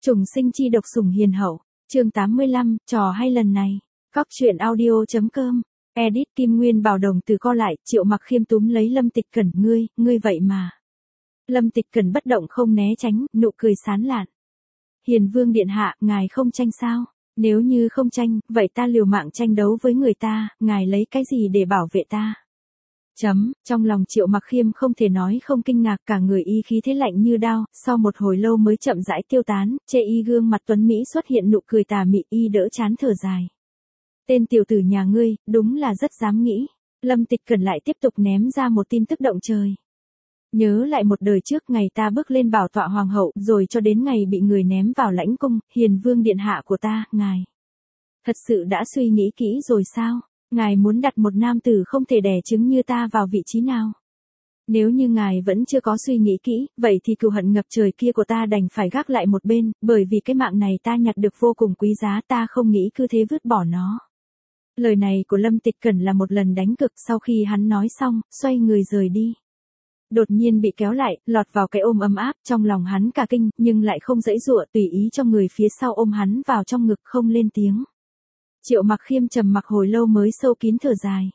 Trùng sinh chi độc sủng hiền hậu, chương 85, trò hay lần này. Góc truyện audio.com, edit Kim Nguyên Bảo Đồng từ co lại, Triệu Mặc Khiêm túm lấy Lâm Tịch Cẩn, ngươi vậy mà. Lâm Tịch Cẩn bất động không né tránh, nụ cười sán lạn. Hiền Vương điện hạ, ngài không tranh sao? Nếu như không tranh, vậy ta liều mạng tranh đấu với người ta, ngài lấy cái gì để bảo vệ ta? Trong lòng Triệu Mặc Khiêm không thể nói không kinh ngạc, cả người y khí thế lạnh như đao, sau một hồi lâu mới chậm rãi tiêu tán, chê y gương mặt tuấn mỹ xuất hiện nụ cười tà mị, y đỡ chán thở dài. Tên tiểu tử nhà ngươi, đúng là rất dám nghĩ. Lâm Tịch Cẩn lại tiếp tục ném ra một tin tức động trời. Nhớ lại một đời trước, ngày ta bước lên bảo tọa hoàng hậu, rồi cho đến ngày bị người ném vào lãnh cung, Hiền Vương điện hạ của ta, ngài. Thật sự đã suy nghĩ kỹ rồi sao? Ngài muốn đặt một nam tử không thể đẻ trứng như ta vào vị trí nào? Nếu như ngài vẫn chưa có suy nghĩ kỹ, vậy thì cừu hận ngập trời kia của ta đành phải gác lại một bên, bởi vì cái mạng này ta nhặt được vô cùng quý giá, ta không nghĩ cứ thế vứt bỏ nó. Lời này của Lâm Tịch Cẩn là một lần đánh cực, sau khi hắn nói xong, xoay người rời đi. Đột nhiên bị kéo lại, lọt vào cái ôm ấm áp, trong lòng hắn cả kinh, nhưng lại không giãy giụa, tùy ý cho người phía sau ôm hắn vào trong ngực không lên tiếng. Triệu Mặc Khiêm trầm mặc hồi lâu mới sâu kín thở dài.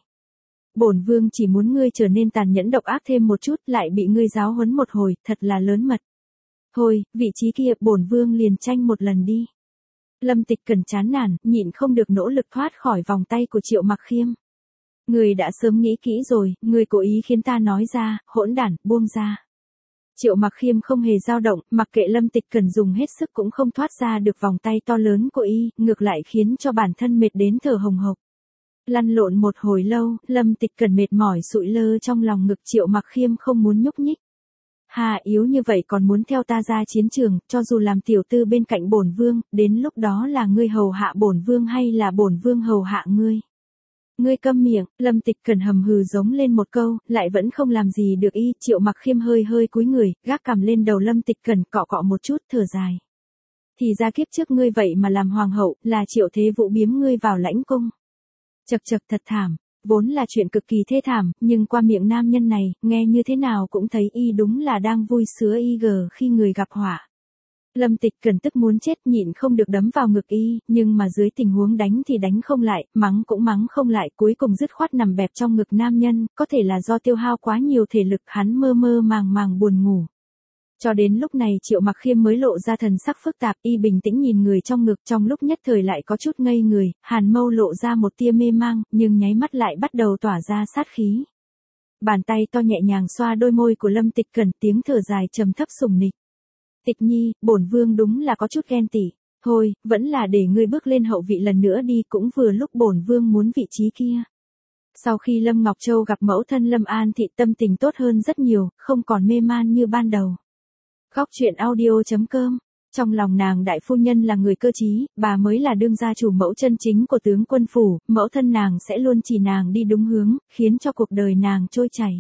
Bổn vương chỉ muốn ngươi trở nên tàn nhẫn độc ác thêm một chút, lại bị ngươi giáo huấn một hồi, thật là lớn mật. Thôi, vị trí kia, bổn vương liền tranh một lần đi. Lâm Tịch Cẩn chán nản, nhịn không được nỗ lực thoát khỏi vòng tay của Triệu Mặc Khiêm. Ngươi đã sớm nghĩ kỹ rồi, ngươi cố ý khiến ta nói ra, hỗn đản, buông ra. Triệu Mặc Khiêm không hề dao động, mặc kệ Lâm Tịch Cẩn dùng hết sức cũng không thoát ra được vòng tay to lớn của y, ngược lại khiến cho bản thân mệt đến thở hồng hộc. Lăn lộn một hồi lâu, Lâm Tịch Cẩn mệt mỏi sụi lơ trong lòng ngực, Triệu Mặc Khiêm không muốn nhúc nhích. Hà, yếu như vậy còn muốn theo ta ra chiến trường, cho dù làm tiểu tư bên cạnh bổn vương, đến lúc đó là ngươi hầu hạ bổn vương hay là bổn vương hầu hạ ngươi? Ngươi câm miệng, Lâm Tịch Cẩn hầm hừ giống lên một câu, lại vẫn không làm gì được y. Triệu Mặc Khiêm hơi cúi người, gác cằm lên đầu Lâm Tịch Cẩn, cọ cọ một chút, thở dài. Thì ra kiếp trước ngươi vậy mà làm hoàng hậu, là Triệu Thế Vũ biếm ngươi vào lãnh cung. Chậc thật thảm, vốn là chuyện cực kỳ thê thảm, nhưng qua miệng nam nhân này, nghe như thế nào cũng thấy y đúng là đang vui sướng khi người gặp họa. Lâm Tịch Cẩn tức muốn chết, nhịn không được đấm vào ngực y, nhưng mà dưới tình huống đánh thì đánh không lại, mắng cũng mắng không lại, cuối cùng dứt khoát nằm bẹp trong ngực nam nhân, có thể là do tiêu hao quá nhiều thể lực, hắn mơ màng buồn ngủ. Cho đến lúc này Triệu Mặc Khiêm mới lộ ra thần sắc phức tạp, y bình tĩnh nhìn người trong ngực, trong lúc nhất thời lại có chút ngây người, hàn mâu lộ ra một tia mê mang, nhưng nháy mắt lại bắt đầu tỏa ra sát khí. Bàn tay to nhẹ nhàng xoa đôi môi của Lâm Tịch Cẩn, tiếng thở dài trầm thấp sủng nịch. Tịch nhi, bổn vương đúng là có chút ghen tị. Thôi, vẫn là để ngươi bước lên hậu vị lần nữa đi, cũng vừa lúc bổn vương muốn vị trí kia. Sau khi Lâm Ngọc Châu gặp mẫu thân Lâm An Thị, tâm tình tốt hơn rất nhiều, không còn mê man như ban đầu. Góc truyện audio.com, trong lòng nàng đại phu nhân là người cơ trí, bà mới là đương gia chủ mẫu chân chính của tướng quân phủ, mẫu thân nàng sẽ luôn chỉ nàng đi đúng hướng, khiến cho cuộc đời nàng trôi chảy.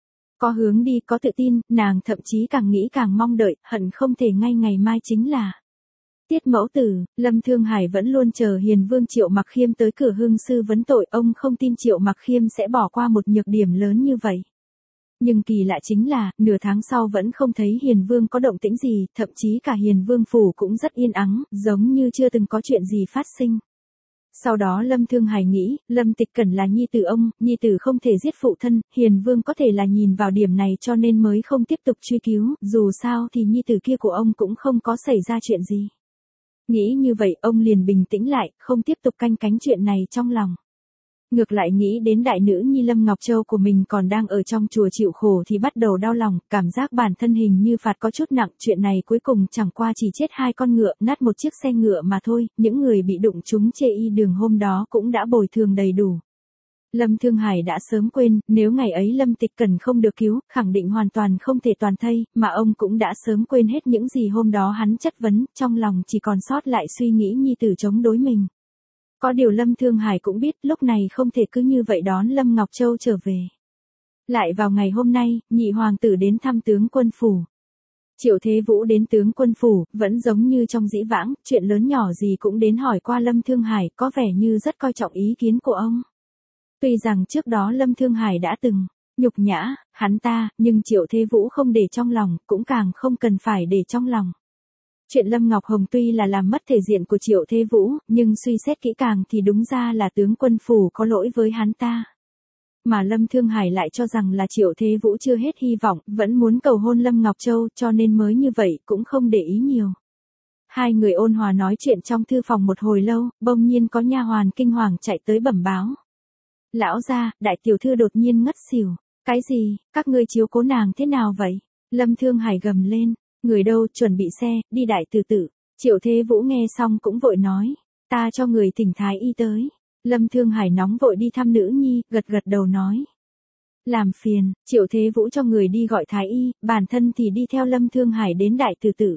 Có hướng đi, có tự tin, nàng thậm chí càng nghĩ càng mong đợi, hận không thể ngay ngày mai chính là tiết mẫu tử. Lâm Thương Hải vẫn luôn chờ Hiền Vương Triệu Mặc Khiêm tới cửa hương sư vấn tội, ông không tin Triệu Mặc Khiêm sẽ bỏ qua một nhược điểm lớn như vậy. Nhưng kỳ lạ chính là, nửa tháng sau vẫn không thấy Hiền Vương có động tĩnh gì, thậm chí cả Hiền Vương phủ cũng rất yên ắng, giống như chưa từng có chuyện gì phát sinh. Sau đó Lâm Thương Hải nghĩ, Lâm Tịch Cẩn là nhi tử ông, nhi tử không thể giết phụ thân, Hiền Vương có thể là nhìn vào điểm này cho nên mới không tiếp tục truy cứu, dù sao thì nhi tử kia của ông cũng không có xảy ra chuyện gì. Nghĩ như vậy, ông liền bình tĩnh lại, không tiếp tục canh cánh chuyện này trong lòng. Ngược lại nghĩ đến đại nữ nhi Lâm Ngọc Châu của mình còn đang ở trong chùa chịu khổ thì bắt đầu đau lòng, cảm giác bản thân hình như phạt có chút nặng, chuyện này cuối cùng chẳng qua chỉ chết 2 con ngựa, nát một chiếc xe ngựa mà thôi, những người bị đụng trúng chê y đường hôm đó cũng đã bồi thường đầy đủ. Lâm Thương Hải đã sớm quên, nếu ngày ấy Lâm Tịch Cẩn không được cứu, khẳng định hoàn toàn không thể toàn thây, mà ông cũng đã sớm quên hết những gì hôm đó hắn chất vấn, trong lòng chỉ còn sót lại suy nghĩ nhi tử chống đối mình. Có điều Lâm Thương Hải cũng biết lúc này không thể cứ như vậy đón Lâm Ngọc Châu trở về. Lại vào ngày hôm nay, nhị hoàng tử đến thăm tướng quân phủ. Triệu Thế Vũ đến tướng quân phủ, vẫn giống như trong dĩ vãng, chuyện lớn nhỏ gì cũng đến hỏi qua Lâm Thương Hải, có vẻ như rất coi trọng ý kiến của ông. Tuy rằng trước đó Lâm Thương Hải đã từng nhục nhã hắn ta, nhưng Triệu Thế Vũ không để trong lòng, cũng càng không cần phải để trong lòng. Chuyện Lâm Ngọc Hồng tuy là làm mất thể diện của Triệu Thế Vũ, nhưng suy xét kỹ càng thì đúng ra là tướng quân phủ có lỗi với hắn ta. Mà Lâm Thương Hải lại cho rằng là Triệu Thế Vũ chưa hết hy vọng, vẫn muốn cầu hôn Lâm Ngọc Châu, cho nên mới như vậy, cũng không để ý nhiều. Hai người ôn hòa nói chuyện trong thư phòng một hồi lâu, bỗng nhiên có nha hoàn kinh hoàng chạy tới bẩm báo. Lão gia, đại tiểu thư đột nhiên ngất xỉu. Cái gì, các ngươi chiếu cố nàng thế nào vậy? Lâm Thương Hải gầm lên, người đâu, chuẩn bị xe, đi đại từ tử. Triệu Thế Vũ nghe xong cũng vội nói, ta cho người thỉnh thái y tới. Lâm Thương Hải nóng vội đi thăm nữ nhi, gật gật đầu nói. Làm phiền, Triệu Thế Vũ cho người đi gọi thái y, bản thân thì đi theo Lâm Thương Hải đến đại từ tử.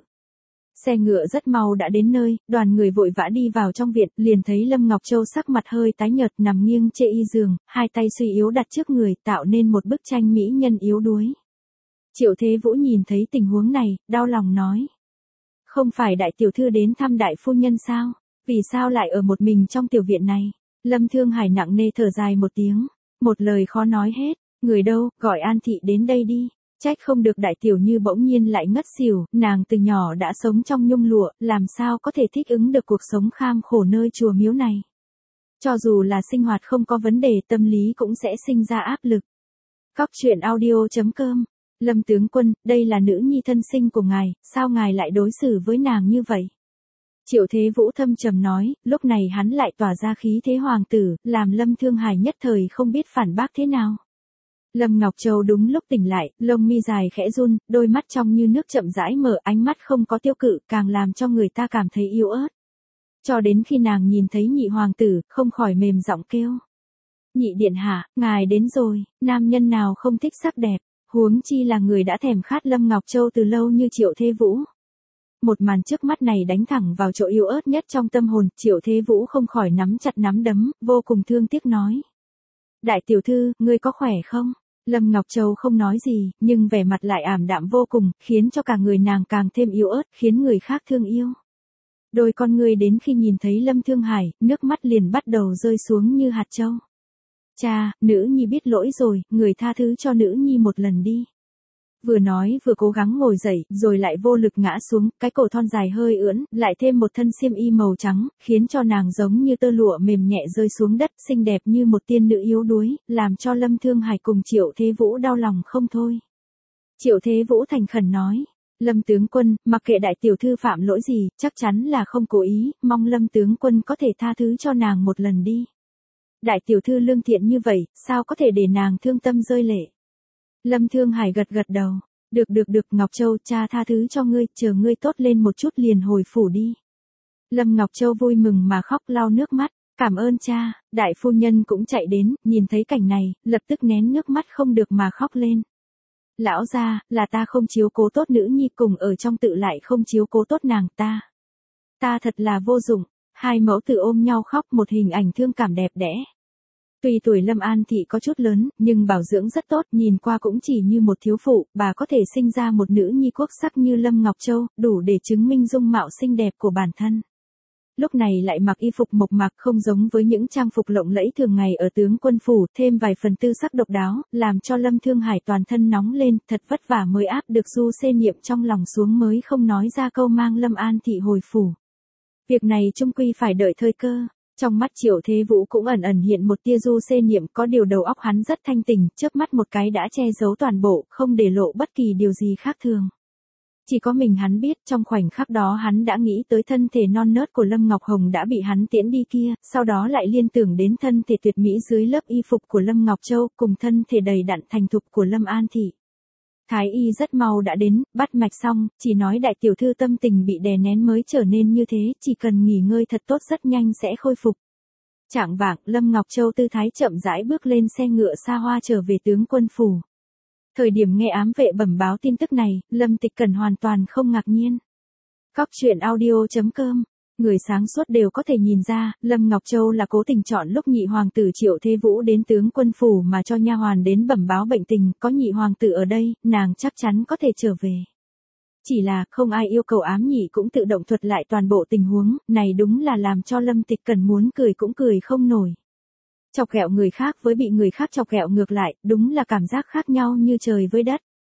Xe ngựa rất mau đã đến nơi, đoàn người vội vã đi vào trong viện, liền thấy Lâm Ngọc Châu sắc mặt hơi tái nhợt nằm nghiêng trên y giường, hai tay suy yếu đặt trước người, tạo nên một bức tranh mỹ nhân yếu đuối. Triệu Thế Vũ nhìn thấy tình huống này, đau lòng nói. Không phải đại tiểu thư đến thăm đại phu nhân sao? Vì sao lại ở một mình trong tiểu viện này? Lâm Thương Hải nặng nề thở dài một tiếng, một lời khó nói hết, người đâu, gọi An Thị đến đây đi. Trách không được đại tiểu như bỗng nhiên lại ngất xỉu, nàng từ nhỏ đã sống trong nhung lụa, làm sao có thể thích ứng được cuộc sống kham khổ nơi chùa miếu này. Cho dù là sinh hoạt không có vấn đề, tâm lý cũng sẽ sinh ra áp lực. Cóc truyện audio.com. Lâm tướng quân, đây là nữ nhi thân sinh của ngài, sao ngài lại đối xử với nàng như vậy? Triệu Thế Vũ thâm trầm nói, lúc này hắn lại tỏa ra khí thế hoàng tử, làm Lâm Thương Hải nhất thời không biết phản bác thế nào. Lâm Ngọc Châu đúng lúc tỉnh lại, lông mi dài khẽ run, đôi mắt trong như nước chậm rãi mở, ánh mắt không có tiêu cự, càng làm cho người ta cảm thấy yếu ớt. Cho đến khi nàng nhìn thấy nhị hoàng tử, không khỏi mềm giọng kêu. Nhị điện hạ, ngài đến rồi, nam nhân nào không thích sắc đẹp, huống chi là người đã thèm khát Lâm Ngọc Châu từ lâu như Triệu Thế Vũ. Một màn trước mắt này đánh thẳng vào chỗ yếu ớt nhất trong tâm hồn, Triệu Thế Vũ không khỏi nắm chặt nắm đấm, vô cùng thương tiếc nói. Đại tiểu thư, ngươi có khỏe không? Lâm Ngọc Châu không nói gì, nhưng vẻ mặt lại ảm đạm vô cùng, khiến cho cả người nàng càng thêm yếu ớt, khiến người khác thương yêu. Đôi con ngươi đến khi nhìn thấy Lâm Thương Hải, nước mắt liền bắt đầu rơi xuống như hạt châu. Cha, nữ nhi biết lỗi rồi, người tha thứ cho nữ nhi một lần đi. Vừa nói vừa cố gắng ngồi dậy, rồi lại vô lực ngã xuống, cái cổ thon dài hơi ưỡn, lại thêm một thân xiêm y màu trắng, khiến cho nàng giống như tơ lụa mềm nhẹ rơi xuống đất, xinh đẹp như một tiên nữ yếu đuối, làm cho Lâm Thương Hải cùng Triệu Thế Vũ đau lòng không thôi. Triệu Thế Vũ thành khẩn nói, Lâm tướng quân, mặc kệ đại tiểu thư phạm lỗi gì, chắc chắn là không cố ý, mong Lâm tướng quân có thể tha thứ cho nàng một lần đi. Đại tiểu thư lương thiện như vậy, sao có thể để nàng thương tâm rơi lệ? Lâm Thương Hải gật gật đầu. Được, Ngọc Châu, cha tha thứ cho ngươi, chờ ngươi tốt lên một chút liền hồi phủ đi. Lâm Ngọc Châu vui mừng mà khóc lau nước mắt, cảm ơn cha, đại phu nhân cũng chạy đến, nhìn thấy cảnh này, lập tức nén nước mắt không được mà khóc lên. Lão gia, là ta không chiếu cố tốt nữ nhi, cùng ở trong tự lại không chiếu cố tốt nàng ta. Ta thật là vô dụng. Hai mẫu tử ôm nhau khóc, một hình ảnh thương cảm đẹp đẽ. Tuy tuổi Lâm An Thị có chút lớn, nhưng bảo dưỡng rất tốt, nhìn qua cũng chỉ như một thiếu phụ, bà có thể sinh ra một nữ nhi quốc sắc như Lâm Ngọc Châu, đủ để chứng minh dung mạo xinh đẹp của bản thân. Lúc này lại mặc y phục mộc mạc không giống với những trang phục lộng lẫy thường ngày ở tướng quân phủ, thêm vài phần tư sắc độc đáo, làm cho Lâm Thương Hải toàn thân nóng lên, thật vất vả mới áp được Du Xê Niệm trong lòng xuống mới không nói ra câu mang Lâm An Thị hồi phủ. Việc này chung quy phải đợi thời cơ. Trong mắt Triệu Thế Vũ cũng ẩn ẩn hiện một tia Du Xê Niệm, có điều đầu óc hắn rất thanh tỉnh, chớp mắt một cái đã che giấu toàn bộ, không để lộ bất kỳ điều gì khác thường. Chỉ có mình hắn biết, trong khoảnh khắc đó hắn đã nghĩ tới thân thể non nớt của Lâm Ngọc Hồng đã bị hắn tiễn đi kia, sau đó lại liên tưởng đến thân thể tuyệt mỹ dưới lớp y phục của Lâm Ngọc Châu, cùng thân thể đầy đặn thành thục của Lâm An Thị. Thái y rất mau đã đến, bắt mạch xong, chỉ nói đại tiểu thư tâm tình bị đè nén mới trở nên như thế, chỉ cần nghỉ ngơi thật tốt rất nhanh sẽ khôi phục. Chạng vạng, Lâm Ngọc Châu tư thái chậm rãi bước lên xe ngựa xa hoa trở về tướng quân phủ. Thời điểm nghe ám vệ bẩm báo tin tức này, Lâm Tịch Cẩn hoàn toàn không ngạc nhiên. Cóc truyện audio.com. Người sáng suốt đều có thể nhìn ra, Lâm Ngọc Châu là cố tình chọn lúc nhị hoàng tử Triệu Thế Vũ đến tướng quân phủ mà cho nha hoàn đến bẩm báo bệnh tình, có nhị hoàng tử ở đây, nàng chắc chắn có thể trở về. Chỉ là, không ai yêu cầu ám nhị cũng tự động thuật lại toàn bộ tình huống, này đúng là làm cho Lâm Tịch Cẩn muốn cười cũng cười không nổi. Chọc ghẹo người khác với bị người khác chọc ghẹo ngược lại, đúng là cảm giác khác nhau như trời với đất.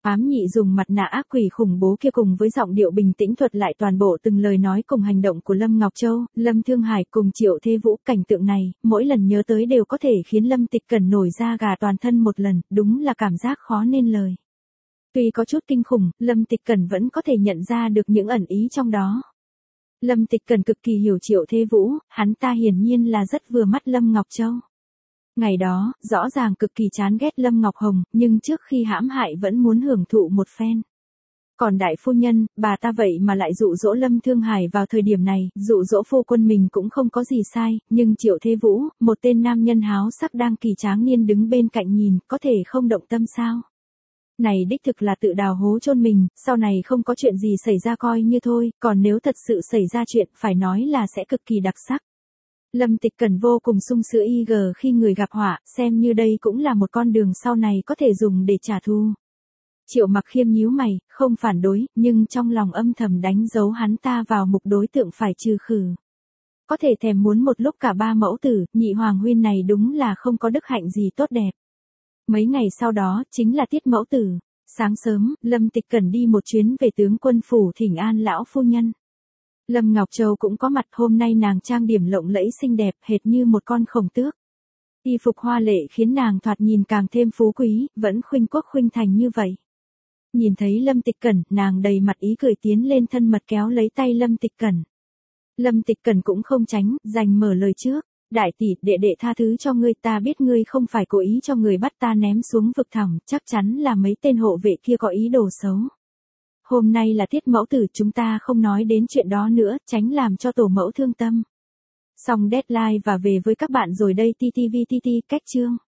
Ám nhị dùng mặt nạ ác quỷ khủng bố kia cùng với giọng điệu bình tĩnh thuật lại toàn bộ từng lời nói cùng hành động của Lâm Ngọc Châu, Lâm Thương Hải cùng Triệu Thế Vũ. Cảnh tượng này, mỗi lần nhớ tới đều có thể khiến Lâm Tịch Cẩn nổi da gà toàn thân một lần, đúng là cảm giác khó nên lời. Tuy có chút kinh khủng, Lâm Tịch Cẩn vẫn có thể nhận ra được những ẩn ý trong đó. Lâm Tịch Cẩn cực kỳ hiểu Triệu Thế Vũ, hắn ta hiển nhiên là rất vừa mắt Lâm Ngọc Châu. Ngày đó, rõ ràng cực kỳ chán ghét Lâm Ngọc Hồng, nhưng trước khi hãm hại vẫn muốn hưởng thụ một phen. Còn đại phu nhân, bà ta vậy mà lại dụ dỗ Lâm Thương Hải vào thời điểm này, dụ dỗ phu quân mình cũng không có gì sai, nhưng Triệu Thế Vũ, một tên nam nhân háo sắc đang kỳ tráng niên đứng bên cạnh nhìn, có thể không động tâm sao? Này đích thực là tự đào hố chôn mình, sau này không có chuyện gì xảy ra coi như thôi, còn nếu thật sự xảy ra chuyện, phải nói là sẽ cực kỳ đặc sắc. Lâm Tịch Cẩn vô cùng sung sướng khi người gặp họa, xem như đây cũng là một con đường sau này có thể dùng để trả thù. Triệu Mặc Khiêm nhíu mày, không phản đối, nhưng trong lòng âm thầm đánh dấu hắn ta vào mục đối tượng phải trừ khử. Có thể thèm muốn một lúc cả ba mẫu tử, nhị hoàng huynh này đúng là không có đức hạnh gì tốt đẹp. Mấy ngày sau đó, chính là tiết mẫu tử. Sáng sớm, Lâm Tịch Cẩn đi một chuyến về tướng quân phủ thỉnh an lão phu nhân. Lâm Ngọc Châu cũng có mặt, hôm nay nàng trang điểm lộng lẫy xinh đẹp hệt như một con khổng tước. Y phục hoa lệ khiến nàng thoạt nhìn càng thêm phú quý, vẫn khuynh quốc khuynh thành như vậy. Nhìn thấy Lâm Tịch Cẩn, nàng đầy mặt ý cười tiến lên thân mật kéo lấy tay Lâm Tịch Cẩn. Lâm Tịch Cẩn cũng không tránh, giành mở lời trước. Đại tỷ, đệ đệ tha thứ cho ngươi, ta biết ngươi không phải cố ý cho người bắt ta ném xuống vực thẳm, chắc chắn là mấy tên hộ vệ kia có ý đồ xấu. Hôm nay là tiết mẫu tử, chúng ta không nói đến chuyện đó nữa, tránh làm cho tổ mẫu thương tâm. Xong deadline và về với các bạn rồi đây, TTVTT, cách chương.